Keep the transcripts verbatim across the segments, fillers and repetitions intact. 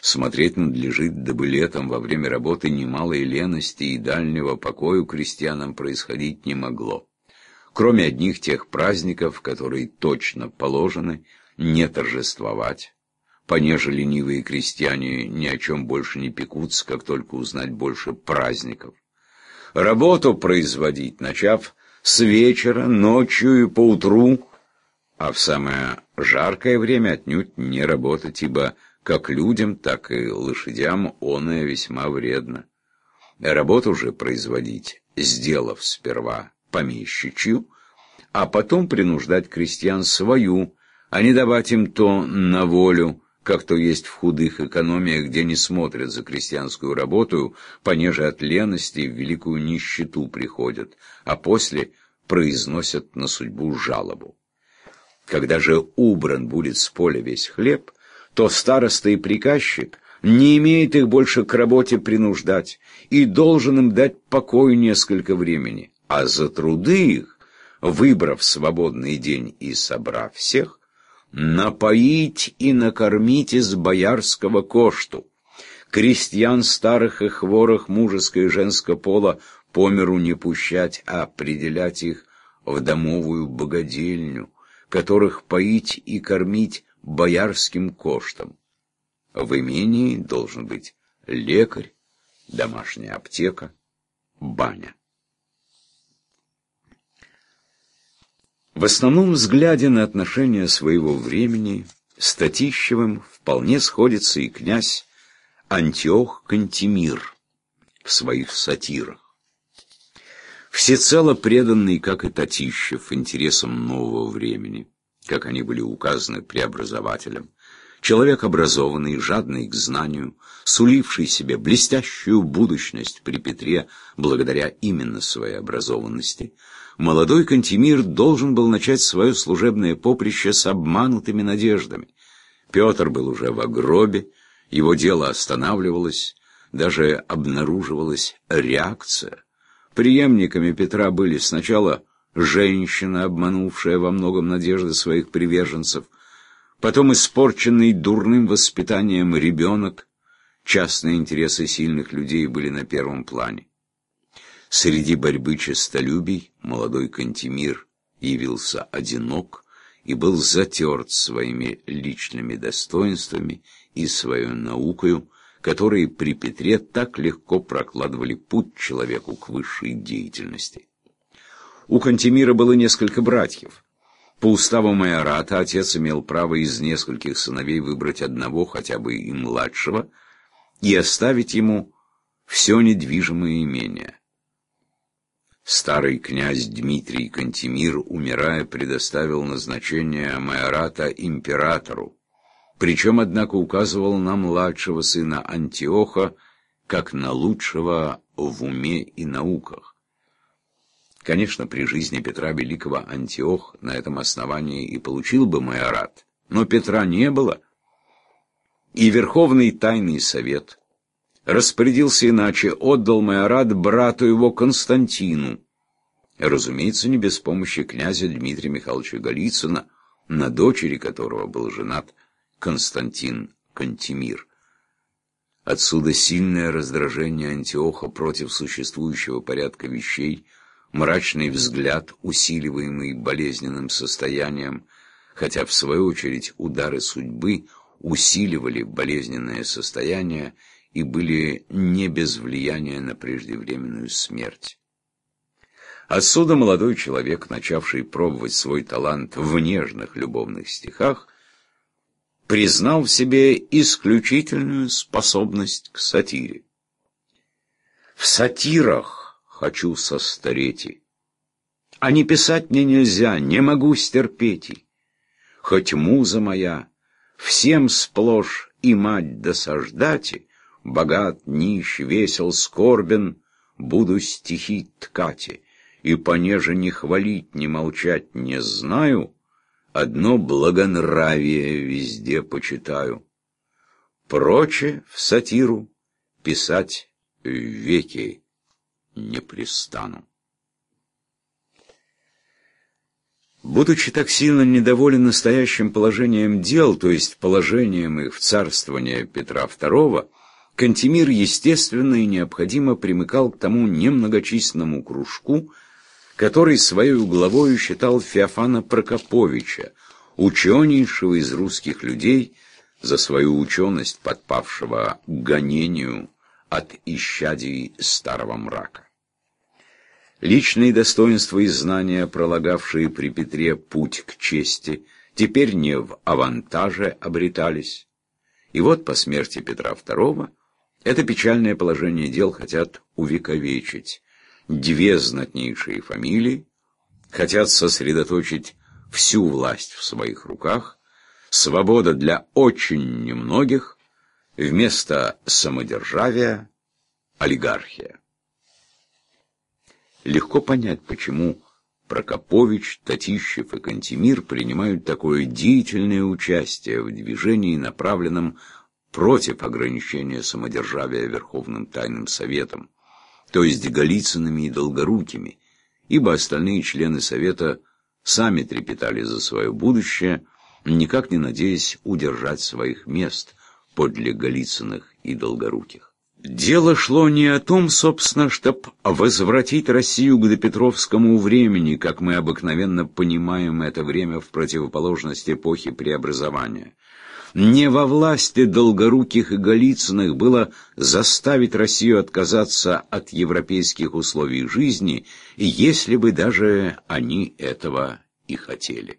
Смотреть надлежит, дабы летом во время работы немалой лености и дальнего покоя у крестьянам происходить не могло. Кроме одних тех праздников, которые точно положены, не торжествовать, понеже ленивые крестьяне ни о чем больше не пекутся, как только узнать больше праздников. Работу производить, начав с вечера, ночью и поутру, а в самое жаркое время отнюдь не работать, ибо как людям, так и лошадям оное весьма вредно. Работу же производить, сделав сперва помещичью, а потом принуждать крестьян свою, а не давать им то на волю, как то есть в худых экономиях, где не смотрят за крестьянскую работу, понеже от лености в великую нищету приходят, а после произносят на судьбу жалобу. Когда же убран будет с поля весь хлеб, то староста и приказчик не имеет их больше к работе принуждать и должен им дать покой несколько времени, а за труды их, выбрав свободный день и собрав всех, напоить и накормить из боярского кошту. Крестьян старых и хворых мужеского и женского пола по миру не пущать, а определять их в домовую богадельню, которых поить и кормить боярским коштом. В имении должен быть лекарь, домашняя аптека, баня. В основном взгляде на отношения своего времени с Татищевым вполне сходится и князь Антиох Кантемир в своих сатирах. Всецело преданный, как и Татищев, интересам нового времени, как они были указаны преобразователем, человек образованный, жадный к знанию, суливший себе блестящую будущность при Петре благодаря именно своей образованности, молодой Кантемир должен был начать свое служебное поприще с обманутыми надеждами. Петр был уже в гробе, его дело останавливалось, даже обнаруживалась реакция. Преемниками Петра были сначала женщина, обманувшая во многом надежды своих приверженцев, потом испорченный дурным воспитанием ребенок. Частные интересы сильных людей были на первом плане. Среди борьбы честолюбий молодой Кантемир явился одинок и был затерт своими личными достоинствами и своей наукою, которые при Петре так легко прокладывали путь человеку к высшей деятельности. У Кантемира было несколько братьев. По уставу майората отец имел право из нескольких сыновей выбрать одного, хотя бы и младшего, и оставить ему все недвижимое имение. Старый князь Дмитрий Кантемир, умирая, предоставил назначение майората императору, причем, однако, указывал на младшего сына Антиоха как на лучшего в уме и науках. Конечно, при жизни Петра Великого Антиох на этом основании и получил бы майорат, но Петра не было, и Верховный Тайный Совет распорядился иначе, отдал майорат брату его Константину, разумеется, не без помощи князя Дмитрия Михайловича Голицына, на дочери которого был женат Константин Кантемир. Отсюда сильное раздражение Антиоха против существующего порядка вещей, мрачный взгляд, усиливаемый болезненным состоянием, хотя в свою очередь удары судьбы усиливали болезненное состояние и были не без влияния на преждевременную смерть. Отсюда молодой человек, начавший пробовать свой талант в нежных любовных стихах, признал в себе исключительную способность к сатире. В сатирах хочу состареть, а не писать мне нельзя, не могу стерпеть. Хоть муза моя всем сплошь и мать досаждати, богат, нищ, весел, скорбен, буду стихи ткати, и понеже не хвалить, не молчать не знаю, одно благонравие везде почитаю. Проче в сатиру писать веки не пристану. Будучи так сильно недоволен настоящим положением дел, то есть положением их в царствование Петра второго, Кантемир естественно и необходимо примыкал к тому немногочисленному кружку, который своей главою считал Феофана Прокоповича, ученейшего из русских людей, за свою ученость подпавшего к гонению от исчадий старого мрака. Личные достоинства и знания, пролагавшие при Петре путь к чести, теперь не в авантаже обретались. И вот по смерти Петра второго это печальное положение дел хотят увековечить. Две знатнейшие фамилии хотят сосредоточить всю власть в своих руках, свобода для очень немногих, вместо самодержавия – олигархия. Легко понять, почему Прокопович, Татищев и Кантемир принимают такое деятельное участие в движении, направленном против ограничения самодержавия Верховным Тайным Советом, то есть Голицынами и Долгорукими, ибо остальные члены Совета сами трепетали за свое будущее, никак не надеясь удержать своих мест подле Голицыных и Долгоруких. Дело шло не о том, собственно, чтобы возвратить Россию к допетровскому времени, как мы обыкновенно понимаем это время в противоположность эпохе преобразования. Не во власти Долгоруких и Голицыных было заставить Россию отказаться от европейских условий жизни, если бы даже они этого и хотели.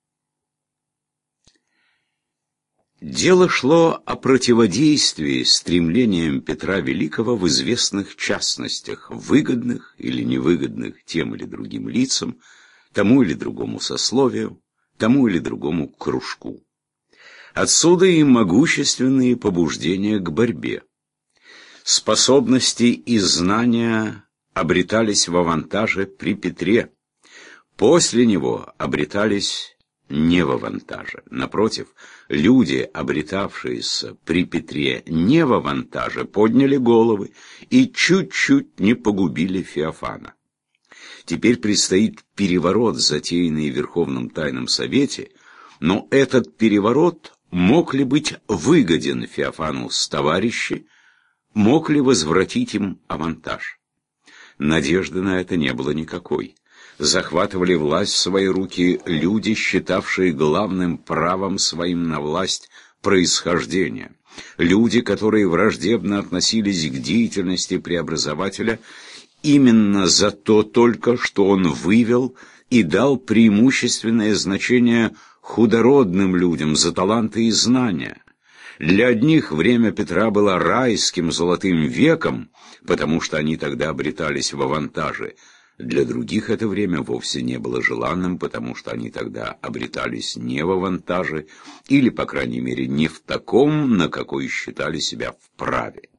Дело шло о противодействии стремлениям Петра Великого в известных частностях, выгодных или невыгодных тем или другим лицам, тому или другому сословию, тому или другому кружку. Отсюда и могущественные побуждения к борьбе. Способности и знания обретались в авантаже при Петре, после него обретались не в авантаже. Напротив, люди, обретавшиеся при Петре не в авантаже, подняли головы и чуть-чуть не погубили Феофана. Теперь предстоит переворот, затеянный в Верховном Тайном Совете, но этот переворот мог ли быть выгоден Феофану с товарищи, мог ли возвратить им авантаж? Надежды на это не было никакой. Захватывали власть в свои руки люди, считавшие главным правом своим на власть происхождение. Люди, которые враждебно относились к деятельности преобразователя именно за то только, что он вывел и дал преимущественное значение худородным людям за таланты и знания. Для одних время Петра было райским золотым веком, потому что они тогда обретались в авантаже. Для других это время вовсе не было желанным, потому что они тогда обретались не в авантаже, или, по крайней мере, не в таком, на какой считали себя вправе.